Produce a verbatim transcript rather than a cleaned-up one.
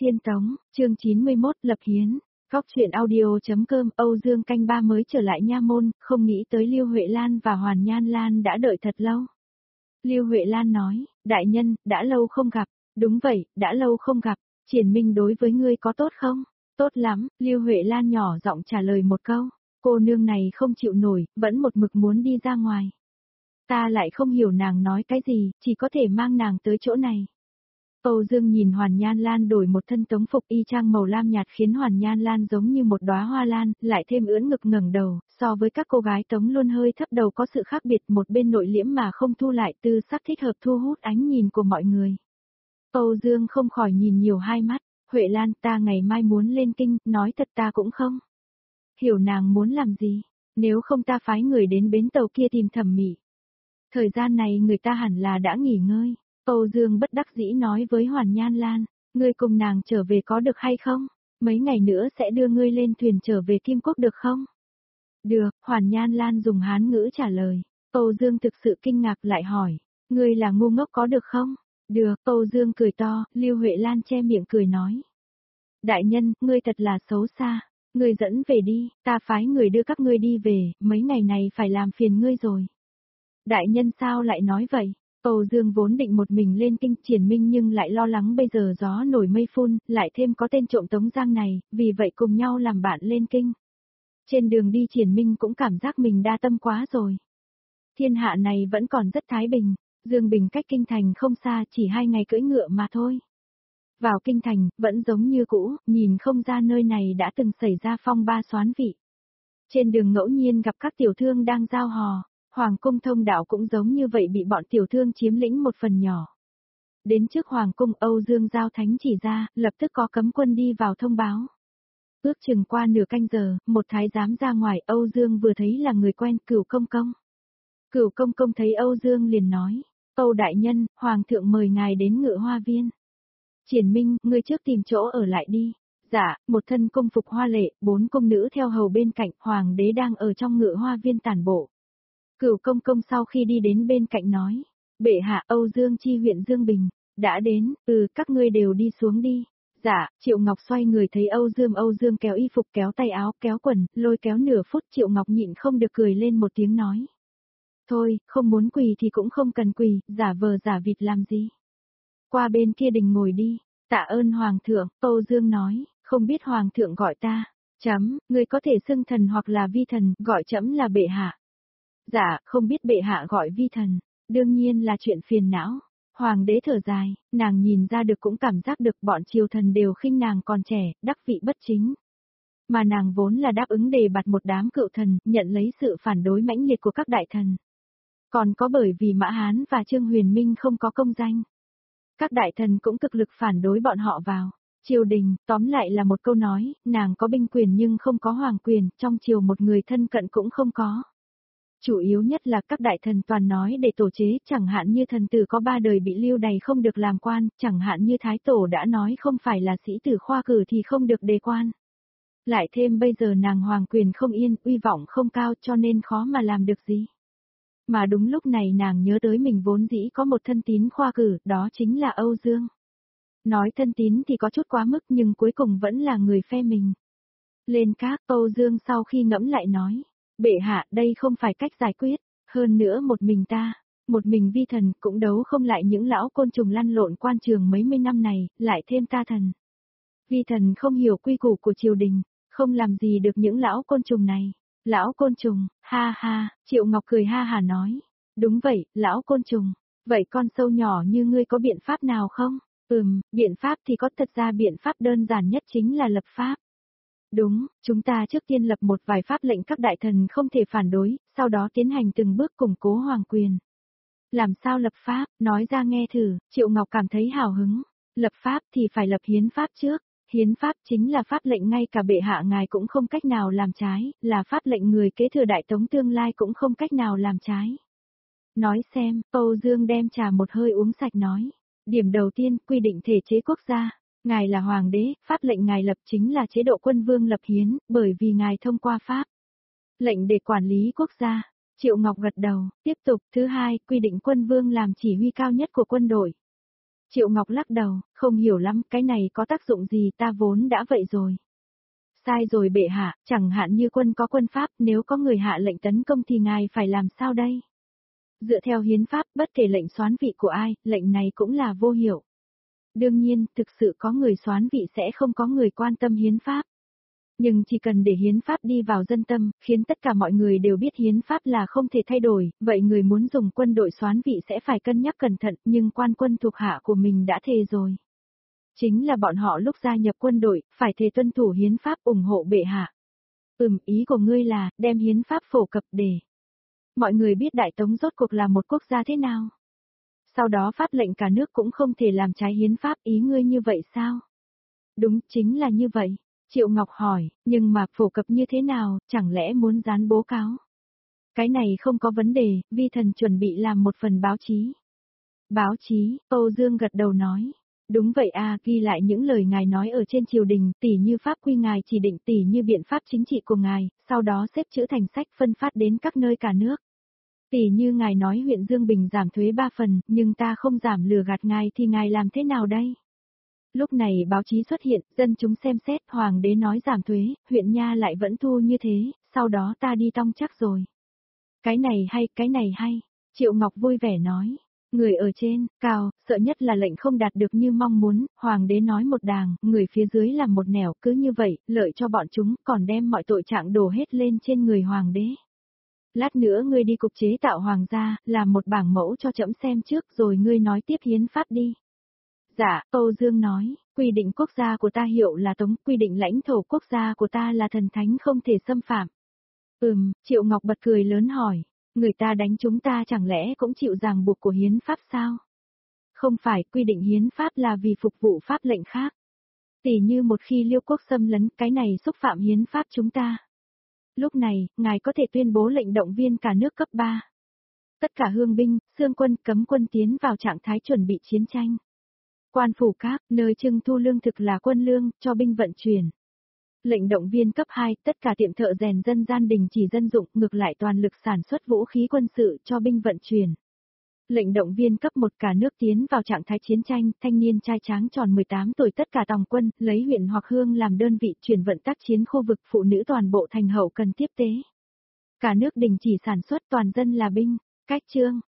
Thiên Tống, chương chín mươi mốt, Lập Hiến. Góc truyện audio.com. Âu Dương canh ba mới trở lại nha môn, không nghĩ tới Lưu Huệ Lan và Hoàn Nhan Lan đã đợi thật lâu. Lưu Huệ Lan nói, đại nhân, đã lâu không gặp. Đúng vậy, đã lâu không gặp. Triển Minh đối với ngươi có tốt không? Tốt lắm, Lưu Huệ Lan nhỏ giọng trả lời một câu. Cô nương này không chịu nổi, vẫn một mực muốn đi ra ngoài. Ta lại không hiểu nàng nói cái gì, chỉ có thể mang nàng tới chỗ này. Âu Dương nhìn Hoàn Nhan Lan đổi một thân tống phục y chang màu lam nhạt khiến Hoàn Nhan Lan giống như một đóa hoa lan, lại thêm ưỡn ngực ngẩng đầu, so với các cô gái tống luôn hơi thấp đầu có sự khác biệt, một bên nội liễm mà không thu lại, tư sắc thích hợp thu hút ánh nhìn của mọi người. Âu Dương không khỏi nhìn nhiều hai mắt, Huệ Lan, ta ngày mai muốn lên kinh, nói thật ta cũng không hiểu nàng muốn làm gì, nếu không ta phái người đến bến tàu kia tìm Thẩm Mị. Thời gian này người ta hẳn là đã nghỉ ngơi. Âu Dương bất đắc dĩ nói với Hoàn Nhan Lan, ngươi cùng nàng trở về có được hay không? Mấy ngày nữa sẽ đưa ngươi lên thuyền trở về Kim Quốc được không? Được, Hoàn Nhan Lan dùng Hán ngữ trả lời. Âu Dương thực sự kinh ngạc lại hỏi, ngươi là ngu ngốc có được không? Được, Âu Dương cười to, Lưu Huệ Lan che miệng cười nói. Đại nhân, ngươi thật là xấu xa, ngươi dẫn về đi, ta phái người đưa các ngươi đi về, mấy ngày này phải làm phiền ngươi rồi. Đại nhân sao lại nói vậy? Âu Dương vốn định một mình lên kinh Triển Minh nhưng lại lo lắng bây giờ gió nổi mây phun, lại thêm có tên trộm Tống Giang này, vì vậy cùng nhau làm bạn lên kinh. Trên đường đi Triển Minh cũng cảm giác mình đa tâm quá rồi. Thiên hạ này vẫn còn rất thái bình, Dương Bình cách kinh thành không xa, chỉ hai ngày cưỡi ngựa mà thôi. Vào kinh thành, vẫn giống như cũ, nhìn không ra nơi này đã từng xảy ra phong ba xoán vị. Trên đường ngẫu nhiên gặp các tiểu thương đang giao hò. Hoàng cung thông đạo cũng giống như vậy bị bọn tiểu thương chiếm lĩnh một phần nhỏ. Đến trước Hoàng cung Âu Dương giao thánh chỉ ra, lập tức có cấm quân đi vào thông báo. Ước chừng qua nửa canh giờ, một thái giám ra ngoài Âu Dương vừa thấy là người quen Cửu Công Công. Cửu Công Công thấy Âu Dương liền nói, Âu đại nhân, Hoàng thượng mời ngài đến Ngự Hoa Viên. Triển Minh, ngươi trước tìm chỗ ở lại đi. Dạ, một thân cung phục hoa lệ, bốn cung nữ theo hầu bên cạnh, Hoàng đế đang ở trong Ngự Hoa Viên tản bộ. Cửu Công Công sau khi đi đến bên cạnh nói, bệ hạ Âu Dương chi huyện Dương Bình, đã đến, ừ các ngươi đều đi xuống đi. Dạ, Triệu Ngọc xoay người thấy Âu Dương Âu Dương kéo y phục kéo tay áo kéo quần, lôi kéo nửa phút Triệu Ngọc nhịn không được cười lên một tiếng nói. Thôi, không muốn quỳ thì cũng không cần quỳ, giả vờ giả vịt làm gì. Qua bên kia đình ngồi đi, tạ ơn Hoàng thượng, Âu Dương nói, không biết Hoàng thượng gọi ta, chấm, ngươi có thể xưng thần hoặc là vi thần, gọi chấm là bệ hạ. Dạ, không biết bệ hạ gọi vi thần, đương nhiên là chuyện phiền não. Hoàng đế thở dài, nàng nhìn ra được cũng cảm giác được bọn triều thần đều khinh nàng còn trẻ, đắc vị bất chính. Mà nàng vốn là đáp ứng đề bạt một đám cựu thần, nhận lấy sự phản đối mãnh liệt của các đại thần. Còn có bởi vì Mã Hán và Trương Huyền Minh không có công danh. Các đại thần cũng cực lực phản đối bọn họ vào. Triều đình, tóm lại là một câu nói, nàng có binh quyền nhưng không có hoàng quyền, trong triều một người thân cận cũng không có. Chủ yếu nhất là các đại thần toàn nói để tổ chế, chẳng hạn như thần tử có ba đời bị lưu đày không được làm quan, chẳng hạn như thái tổ đã nói không phải là sĩ tử khoa cử thì không được đề quan. Lại thêm bây giờ nàng hoàng quyền không yên, uy vọng không cao cho nên khó mà làm được gì. Mà đúng lúc này nàng nhớ tới mình vốn dĩ có một thân tín khoa cử, đó chính là Âu Dương. Nói thân tín thì có chút quá mức nhưng cuối cùng vẫn là người phe mình. Lên các, Âu Dương sau khi ngẫm lại nói. Bệ hạ, đây không phải cách giải quyết, hơn nữa một mình ta, một mình vi thần cũng đấu không lại những lão côn trùng lăn lộn quan trường mấy mươi năm này, lại thêm ta thần. Vi thần không hiểu quy củ của triều đình, không làm gì được những lão côn trùng này. Lão côn trùng, ha ha, Triệu Ngọc cười ha hà nói. Đúng vậy, lão côn trùng, vậy con sâu nhỏ như ngươi có biện pháp nào không? Ừm, biện pháp thì có, thật ra biện pháp đơn giản nhất chính là lập pháp. Đúng, chúng ta trước tiên lập một vài pháp lệnh các đại thần không thể phản đối, sau đó tiến hành từng bước củng cố hoàng quyền. Làm sao lập pháp, nói ra nghe thử, Triệu Ngọc cảm thấy hào hứng. Lập pháp thì phải lập hiến pháp trước, hiến pháp chính là pháp lệnh ngay cả bệ hạ ngài cũng không cách nào làm trái, là pháp lệnh người kế thừa đại tống tương lai cũng không cách nào làm trái. Nói xem, Âu Dương đem trà một hơi uống sạch nói. Điểm đầu tiên, quy định thể chế quốc gia. Ngài là hoàng đế, pháp lệnh ngài lập chính là chế độ quân vương lập hiến, bởi vì ngài thông qua pháp lệnh để quản lý quốc gia. Triệu Ngọc gật đầu, tiếp tục, thứ hai, quy định quân vương làm chỉ huy cao nhất của quân đội. Triệu Ngọc lắc đầu, không hiểu lắm, cái này có tác dụng gì, ta vốn đã vậy rồi. Sai rồi bệ hạ, chẳng hạn như quân có quân pháp, nếu có người hạ lệnh tấn công thì ngài phải làm sao đây? Dựa theo hiến pháp, bất kể lệnh soán vị của ai, lệnh này cũng là vô hiệu. Đương nhiên, thực sự có người soán vị sẽ không có người quan tâm hiến pháp. Nhưng chỉ cần để hiến pháp đi vào dân tâm, khiến tất cả mọi người đều biết hiến pháp là không thể thay đổi, vậy người muốn dùng quân đội soán vị sẽ phải cân nhắc cẩn thận, nhưng quan quân thuộc hạ của mình đã thề rồi. Chính là bọn họ lúc gia nhập quân đội, phải thề tuân thủ hiến pháp ủng hộ bệ hạ. Ừm, ý của ngươi là, đem hiến pháp phổ cập để mọi người biết Đại Tống rốt cuộc là một quốc gia thế nào. Sau đó phát lệnh cả nước cũng không thể làm trái hiến pháp, ý ngươi như vậy sao? Đúng, chính là như vậy. Triệu Ngọc hỏi, nhưng mà phổ cập như thế nào, chẳng lẽ muốn dán bố cáo? Cái này không có vấn đề, vi thần chuẩn bị làm một phần báo chí. Báo chí, Âu Dương gật đầu nói. Đúng vậy à, ghi lại những lời ngài nói ở trên triều đình, tỉ như pháp quy ngài chỉ định, tỉ như biện pháp chính trị của ngài, sau đó xếp chữ thành sách phân phát đến các nơi cả nước. Tỉ như ngài nói huyện Dương Bình giảm thuế ba phần, nhưng ta không giảm, lừa gạt ngài thì ngài làm thế nào đây? Lúc này báo chí xuất hiện, dân chúng xem xét, hoàng đế nói giảm thuế, huyện nha lại vẫn thu như thế, sau đó ta đi tong chắc rồi. Cái này hay, cái này hay, Triệu Ngọc vui vẻ nói. Người ở trên, cao, sợ nhất là lệnh không đạt được như mong muốn, hoàng đế nói một đàng, người phía dưới làm một nẻo, cứ như vậy, lợi cho bọn chúng, còn đem mọi tội trạng đổ hết lên trên người hoàng đế. Lát nữa ngươi đi cục chế tạo hoàng gia, làm một bảng mẫu cho trẫm xem trước rồi ngươi nói tiếp hiến pháp đi. Dạ, Âu Dương nói, quy định quốc gia của ta hiệu là Tống, quy định lãnh thổ quốc gia của ta là thần thánh không thể xâm phạm. Ừm, Triệu Ngọc bật cười lớn hỏi, người ta đánh chúng ta chẳng lẽ cũng chịu ràng buộc của hiến pháp sao? Không phải, quy định hiến pháp là vì phục vụ pháp lệnh khác. Tỉ như một khi Liêu quốc xâm lấn, cái này xúc phạm hiến pháp chúng ta. Lúc này, ngài có thể tuyên bố lệnh động viên cả nước cấp ba. Tất cả hương binh, xương quân, cấm quân tiến vào trạng thái chuẩn bị chiến tranh. Quan phủ các, nơi trưng thu lương thực là quân lương, cho binh vận chuyển. Lệnh động viên cấp hai, tất cả tiệm thợ rèn dân gian đình chỉ dân dụng, ngược lại toàn lực sản xuất vũ khí quân sự cho binh vận chuyển. Lệnh động viên cấp một, cả nước tiến vào trạng thái chiến tranh, thanh niên trai tráng tròn mười tám tuổi tất cả tòng quân, lấy huyện hoặc hương làm đơn vị chuyển vận tác chiến khu vực, phụ nữ toàn bộ thành hậu cần tiếp tế. Cả nước đình chỉ sản xuất, toàn dân là binh. Cách chương